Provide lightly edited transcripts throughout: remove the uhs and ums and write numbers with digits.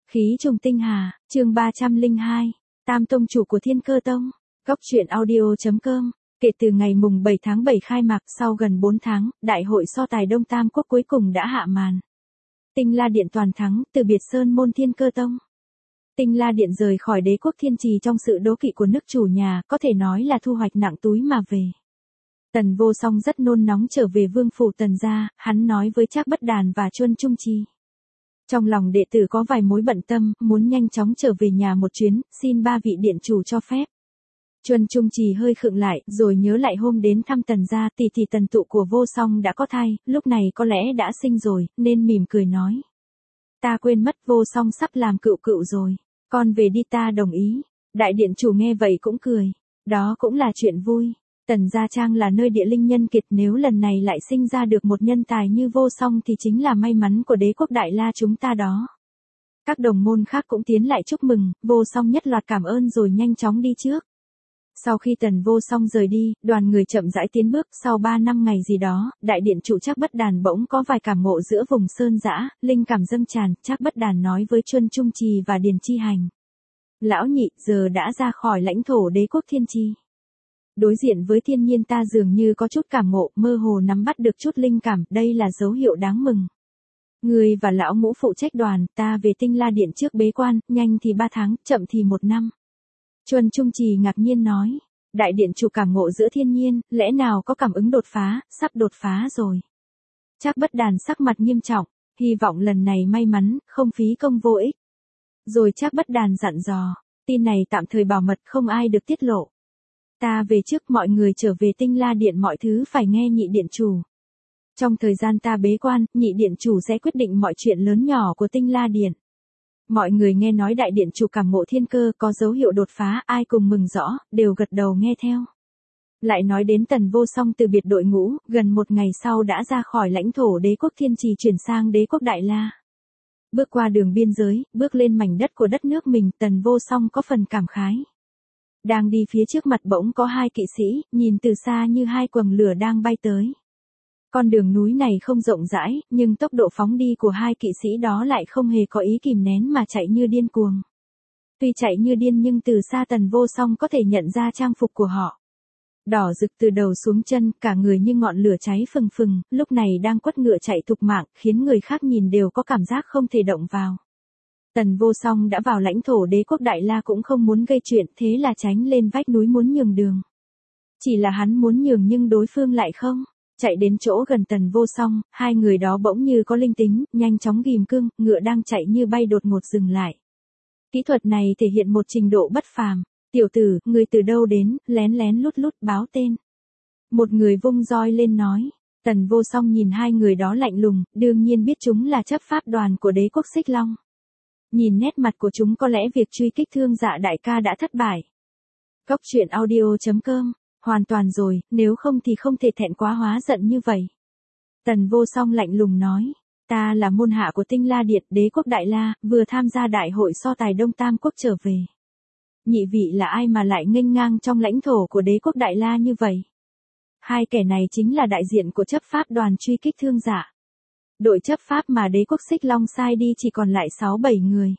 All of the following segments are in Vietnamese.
Khí trùng tinh hà, chương 302, Tam tông chủ của Thiên Cơ Tông. Góc truyện audio.com. Kể từ ngày mùng 7 tháng 7 khai mạc sau gần 4 tháng, đại hội so tài Đông Tam Quốc cuối cùng đã hạ màn. Tinh La Điện toàn thắng, từ biệt sơn môn Thiên Cơ Tông. Tinh La Điện rời khỏi đế quốc Thiên Trì trong sự đố kỵ của nước chủ nhà, có thể nói là thu hoạch nặng túi mà về. Tần Vô Song rất nôn nóng trở về vương phủ Tần gia, hắn nói với Trác Bất Đàn và Chuân Trung Trì. Trong lòng đệ tử có vài mối bận tâm, muốn nhanh chóng trở về nhà một chuyến, xin ba vị điện chủ cho phép. Chuân Trung Trì hơi khựng lại, rồi nhớ lại hôm đến thăm Tần gia, tỷ Tần Tụ của Vô Song đã có thai, lúc này có lẽ đã sinh rồi, nên mỉm cười nói. Ta quên mất Vô Song sắp làm cựu cựu rồi, con về đi, ta đồng ý. Đại điện chủ nghe vậy cũng cười, đó cũng là chuyện vui. Tần Gia Trang là nơi địa linh nhân kiệt, nếu lần này lại sinh ra được một nhân tài như Vô Song thì chính là may mắn của đế quốc Đại La chúng ta đó. Các đồng môn khác cũng tiến lại chúc mừng, Vô Song nhất loạt cảm ơn rồi nhanh chóng đi trước. Sau khi Tần Vô Song rời đi, đoàn người chậm rãi tiến bước, sau 3 năm ngày gì đó, đại điện chủ Trác Bất Đàn bỗng có vài cảm ngộ giữa vùng sơn dã, linh cảm dâng tràn, Trác Bất Đàn nói với Chuân Trung Trì và Điền Chi Hành. Lão nhị, giờ đã ra khỏi lãnh thổ đế quốc Thiên Trì. Đối diện với thiên nhiên ta dường như có chút cảm ngộ, mơ hồ nắm bắt được chút linh cảm, đây là dấu hiệu đáng mừng. Người và lão ngũ phụ trách đoàn, ta về Tinh La Điện trước bế quan, nhanh thì 3 tháng, chậm thì 1 năm. Chuân Trung Trì ngạc nhiên nói, đại điện chủ cảm ngộ giữa thiên nhiên, lẽ nào có cảm ứng đột phá, sắp đột phá rồi. Trác Bất Đàn sắc mặt nghiêm trọng, hy vọng lần này may mắn, không phí công vô ích. Rồi Trác Bất Đàn dặn dò, tin này tạm thời bảo mật, không ai được tiết lộ. Ta về trước, mọi người trở về Tinh La Điện mọi thứ phải nghe nhị điện chủ. Trong thời gian ta bế quan, nhị điện chủ sẽ quyết định mọi chuyện lớn nhỏ của Tinh La Điện. Mọi người nghe nói đại điện chủ cảm ngộ thiên cơ có dấu hiệu đột phá, ai cùng mừng rõ, đều gật đầu nghe theo. Lại nói đến Tần Vô Song từ biệt đội ngũ, gần 1 ngày sau đã ra khỏi lãnh thổ đế quốc Thiên Trì chuyển sang đế quốc Đại La. Bước qua đường biên giới, bước lên mảnh đất của đất nước mình, Tần Vô Song có phần cảm khái. Đang đi phía trước mặt bỗng có 2 kỵ sĩ, nhìn từ xa như 2 quầng lửa đang bay tới. Con đường núi này không rộng rãi, nhưng tốc độ phóng đi của 2 kỵ sĩ đó lại không hề có ý kìm nén mà chạy như điên cuồng. Tuy chạy như điên nhưng từ xa Tần Vô Song có thể nhận ra trang phục của họ. Đỏ rực từ đầu xuống chân, cả người như ngọn lửa cháy phừng phừng, lúc này đang quất ngựa chạy thục mạng, khiến người khác nhìn đều có cảm giác không thể động vào. Tần Vô Song đã vào lãnh thổ đế quốc Đại La cũng không muốn gây chuyện, thế là tránh lên vách núi muốn nhường đường. Chỉ là hắn muốn nhường nhưng đối phương lại không. Chạy đến chỗ gần Tần Vô Song, 2 người đó bỗng như có linh tính, nhanh chóng ghim cương, ngựa đang chạy như bay đột ngột dừng lại. Kỹ thuật này thể hiện một trình độ bất phàm. Tiểu tử, người từ đâu đến, lén lén lút lút báo tên. Một người vung roi lên nói. Tần Vô Song nhìn 2 người đó lạnh lùng, đương nhiên biết chúng là chấp pháp đoàn của đế quốc Xích Long. Nhìn nét mặt của chúng có lẽ việc truy kích Thương Dạ đại ca đã thất bại. Góc truyện audio.com. Hoàn toàn rồi, nếu không thì không thể thẹn quá hóa giận như vậy. Tần Vô Song lạnh lùng nói, ta là môn hạ của Tinh La Điện, đế quốc Đại La, vừa tham gia đại hội so tài Đông Tam Quốc trở về. Nhị vị là ai mà lại nghênh ngang trong lãnh thổ của đế quốc Đại La như vậy? 2 kẻ này chính là đại diện của chấp pháp đoàn truy kích Thương Dạ. Đội chấp pháp mà đế quốc Xích Long sai đi chỉ còn lại 6-7 người.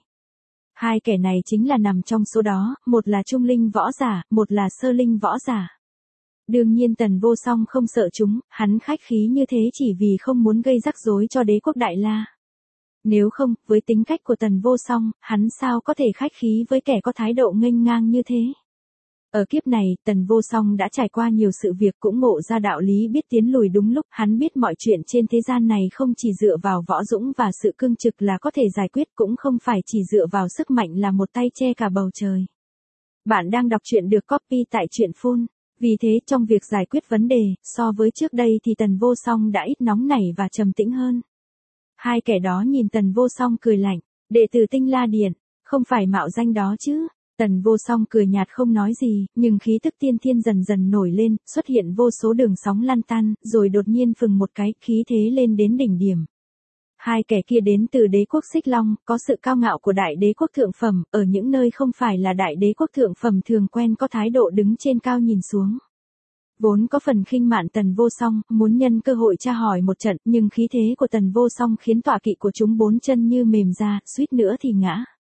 2 kẻ này chính là nằm trong số đó, một là trung linh võ giả, một là sơ linh võ giả. Đương nhiên Tần Vô Song không sợ chúng, hắn khách khí như thế chỉ vì không muốn gây rắc rối cho đế quốc Đại La. Nếu không, với tính cách của Tần Vô Song, hắn sao có thể khách khí với kẻ có thái độ nghênh ngang như thế. Ở kiếp này, Tần Vô Song đã trải qua nhiều sự việc cũng ngộ ra đạo lý biết tiến lùi đúng lúc, hắn biết mọi chuyện trên thế gian này không chỉ dựa vào võ dũng và sự cương trực là có thể giải quyết, cũng không phải chỉ dựa vào sức mạnh là một tay che cả bầu trời. Bạn đang đọc truyện được copy tại truyện Phun. Vì thế trong việc giải quyết vấn đề, so với trước đây thì Tần Vô Song đã ít nóng nảy và trầm tĩnh hơn. 2 kẻ đó nhìn Tần Vô Song cười lạnh, đệ tử Tinh La Điện, không phải mạo danh đó chứ. Tần Vô Song cười nhạt không nói gì, nhưng khí tức tiên thiên dần dần nổi lên, xuất hiện vô số đường sóng lăn tăn, rồi đột nhiên phừng một cái, khí thế lên đến đỉnh điểm. 2 kẻ kia đến từ đế quốc Xích Long, có sự cao ngạo của đại đế quốc thượng phẩm, ở những nơi không phải là đại đế quốc thượng phẩm thường quen có thái độ đứng trên cao nhìn xuống. Vốn có phần khinh mạn Tần Vô Song, muốn nhân cơ hội tra hỏi một trận, nhưng khí thế của Tần Vô Song khiến tọa kỵ của chúng 4 chân như mềm ra, suýt nữa thì ngã.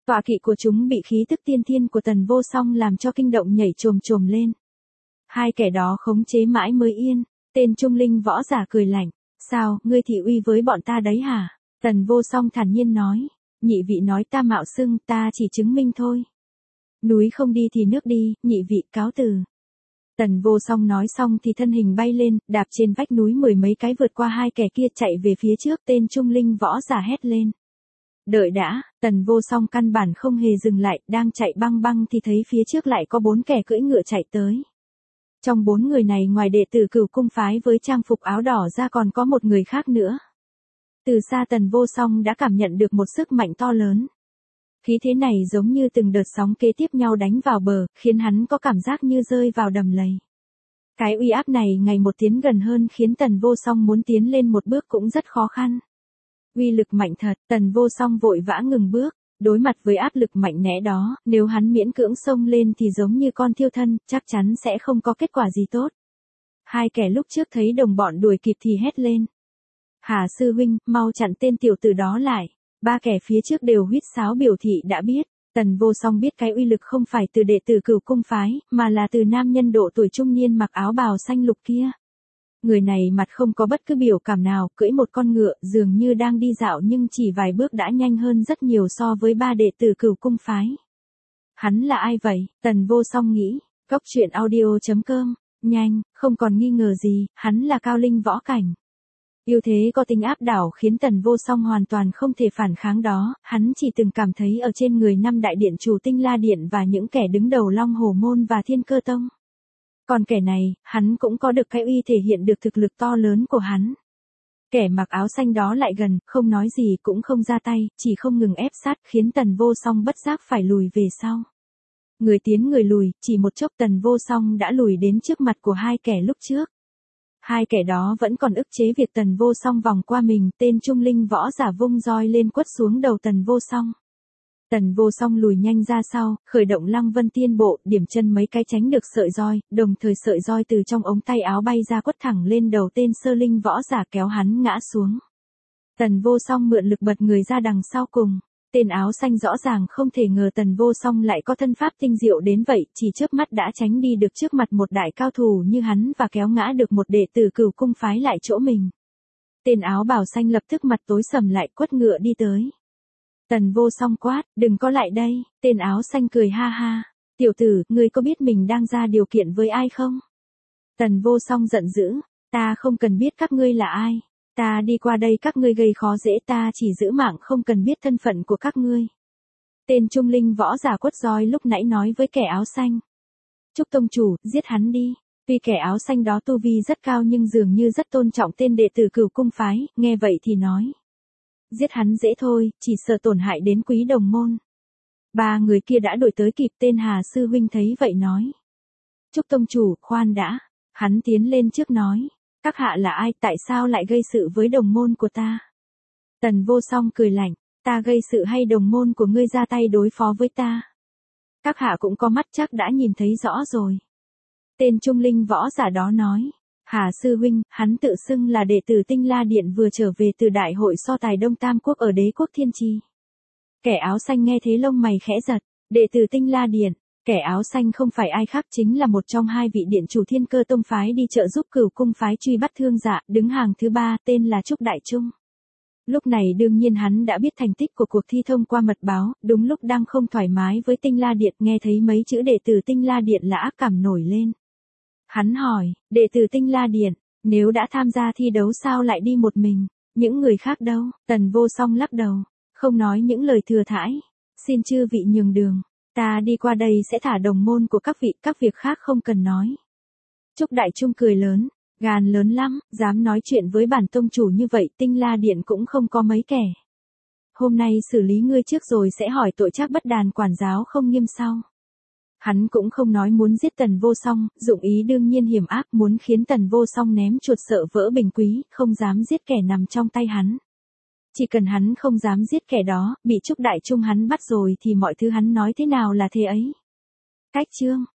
Tọa kỵ của chúng bị khí tức tiên thiên của Tần Vô Song làm cho kinh động nhảy chồm chồm lên. Hai kẻ đó khống chế mãi mới yên, tên trung linh võ giả cười lạnh, sao, ngươi thị uy với bọn ta đấy hả? Tần Vô Song thản nhiên nói, nhị vị nói ta mạo xưng, ta chỉ chứng minh thôi. Núi không đi thì nước đi, nhị vị cáo từ. Tần Vô Song nói xong thì thân hình bay lên, đạp trên vách núi mười mấy cái vượt qua hai kẻ kia chạy về phía trước, tên trung linh võ giả hét lên. Đợi đã, Tần Vô Song căn bản không hề dừng lại, đang chạy băng băng thì thấy phía trước lại có 4 kẻ cưỡi ngựa chạy tới. Trong 4 người này ngoài đệ tử Cửu Cung phái với trang phục áo đỏ ra còn có một người khác nữa. Từ xa Tần Vô Song đã cảm nhận được một sức mạnh to lớn. Khí thế này giống như từng đợt sóng kế tiếp nhau đánh vào bờ, khiến hắn có cảm giác như rơi vào đầm lầy. Cái uy áp này ngày một tiến gần hơn khiến Tần Vô Song muốn tiến lên một bước cũng rất khó khăn. Uy lực mạnh thật, Tần Vô Song vội vã ngừng bước, đối mặt với áp lực mạnh mẽ đó, nếu hắn miễn cưỡng xông lên thì giống như con thiêu thân, chắc chắn sẽ không có kết quả gì tốt. Hai kẻ lúc trước thấy đồng bọn đuổi kịp thì hét lên. Hà sư huynh, mau chặn tên tiểu tử đó lại. Ba kẻ phía trước đều huýt sáo biểu thị đã biết. Tần Vô Song biết cái uy lực không phải từ đệ tử Cửu Cung phái, mà là từ nam nhân độ tuổi trung niên mặc áo bào xanh lục kia. Người này mặt không có bất cứ biểu cảm nào, cưỡi một con ngựa dường như đang đi dạo nhưng chỉ vài bước đã nhanh hơn rất nhiều so với ba đệ tử Cửu Cung phái. Hắn là ai vậy? Tần Vô Song nghĩ. Góc truyện audio.com. Nhanh, không còn nghi ngờ gì, hắn là cao linh võ cảnh. Ưu thế có tính áp đảo khiến Tần Vô Song hoàn toàn không thể phản kháng đó, hắn chỉ từng cảm thấy ở trên người 5 đại điện chủ Tinh La Điện và những kẻ đứng đầu Long Hổ Môn và Thiên Cơ Tông. Còn kẻ này, hắn cũng có được cái uy thể hiện được thực lực to lớn của hắn. Kẻ mặc áo xanh đó lại gần, không nói gì cũng không ra tay, chỉ không ngừng ép sát khiến Tần Vô Song bất giác phải lùi về sau. Người tiến người lùi, chỉ một chốc Tần Vô Song đã lùi đến trước mặt của hai kẻ lúc trước. Hai kẻ đó vẫn còn ức chế việc Tần Vô Song vòng qua mình, tên trung linh võ giả vung roi lên quất xuống đầu Tần Vô Song. Tần Vô Song lùi nhanh ra sau, khởi động Lăng Vân Tiên Bộ, điểm chân mấy cái tránh được sợi roi, đồng thời sợi roi từ trong ống tay áo bay ra quất thẳng lên đầu tên sơ linh võ giả kéo hắn ngã xuống. Tần Vô Song mượn lực bật người ra đằng sau cùng. Tên áo xanh rõ ràng không thể ngờ Tần Vô Song lại có thân pháp tinh diệu đến vậy, chỉ chớp mắt đã tránh đi được trước mặt một đại cao thủ như hắn và kéo ngã được một đệ tử Cửu Cung phái lại chỗ mình. Tên áo bào xanh lập tức mặt tối sầm lại quất ngựa đi tới. Tần Vô Song quát, đừng có lại đây, tên áo xanh cười ha ha. Tiểu tử, ngươi có biết mình đang ra điều kiện với ai không? Tần Vô Song giận dữ, ta không cần biết các ngươi là ai. Ta đi qua đây các ngươi gây khó dễ, ta chỉ giữ mạng không cần biết thân phận của các ngươi. Tên trung linh võ giả quất roi lúc nãy nói với kẻ áo xanh. Trúc tông chủ, giết hắn đi. Tuy kẻ áo xanh đó tu vi rất cao nhưng dường như rất tôn trọng tên đệ tử Cửu Cung phái, nghe vậy thì nói. Giết hắn dễ thôi, chỉ sợ tổn hại đến quý đồng môn. Ba người kia đã đuổi tới kịp, tên Hà sư huynh thấy vậy nói. Trúc tông chủ, khoan đã. Hắn tiến lên trước nói. Các hạ là ai, tại sao lại gây sự với đồng môn của ta? Tần Vô Song cười lạnh, ta gây sự hay đồng môn của ngươi ra tay đối phó với ta? Các hạ cũng có mắt chắc đã nhìn thấy rõ rồi. Tên trung linh võ giả đó nói, Hà sư huynh, hắn tự xưng là đệ tử Tinh La Điện vừa trở về từ đại hội so tài Đông Tam Quốc ở đế quốc Thiên Chi. Kẻ áo xanh nghe thế lông mày khẽ giật, đệ tử Tinh La Điện. Kẻ áo xanh không phải ai khác chính là một trong hai vị điện chủ Thiên Cơ Tông phái đi trợ giúp Cửu Cung phái truy bắt thương dạ, đứng hàng thứ 3, tên là Trúc Đại Trung. Lúc này đương nhiên hắn đã biết thành tích của cuộc thi thông qua mật báo, đúng lúc đang không thoải mái với Tinh La Điện, nghe thấy mấy chữ đệ tử Tinh La Điện là ác cảm nổi lên. Hắn hỏi, đệ tử Tinh La Điện, nếu đã tham gia thi đấu sao lại đi một mình, những người khác đâu? Tần Vô Song lắc đầu, không nói những lời thừa thãi, xin chư vị nhường đường. Ta đi qua đây sẽ thả đồng môn của các vị, các việc khác không cần nói. Trúc Đại Trung cười lớn, gan lớn lắm, dám nói chuyện với bản tông chủ như vậy, Tinh La Điện cũng không có mấy kẻ. Hôm nay xử lý ngươi trước rồi sẽ hỏi tội chắc bất đàn quản giáo không nghiêm sau. Hắn cũng không nói muốn giết Tần Vô Song, dụng ý đương nhiên hiểm ác, muốn khiến Tần Vô Song ném chuột sợ vỡ bình quý, không dám giết kẻ nằm trong tay hắn. Chỉ cần hắn không dám giết kẻ đó, bị Trúc Đại Trung hắn bắt rồi thì mọi thứ hắn nói thế nào là thế ấy. Cách chương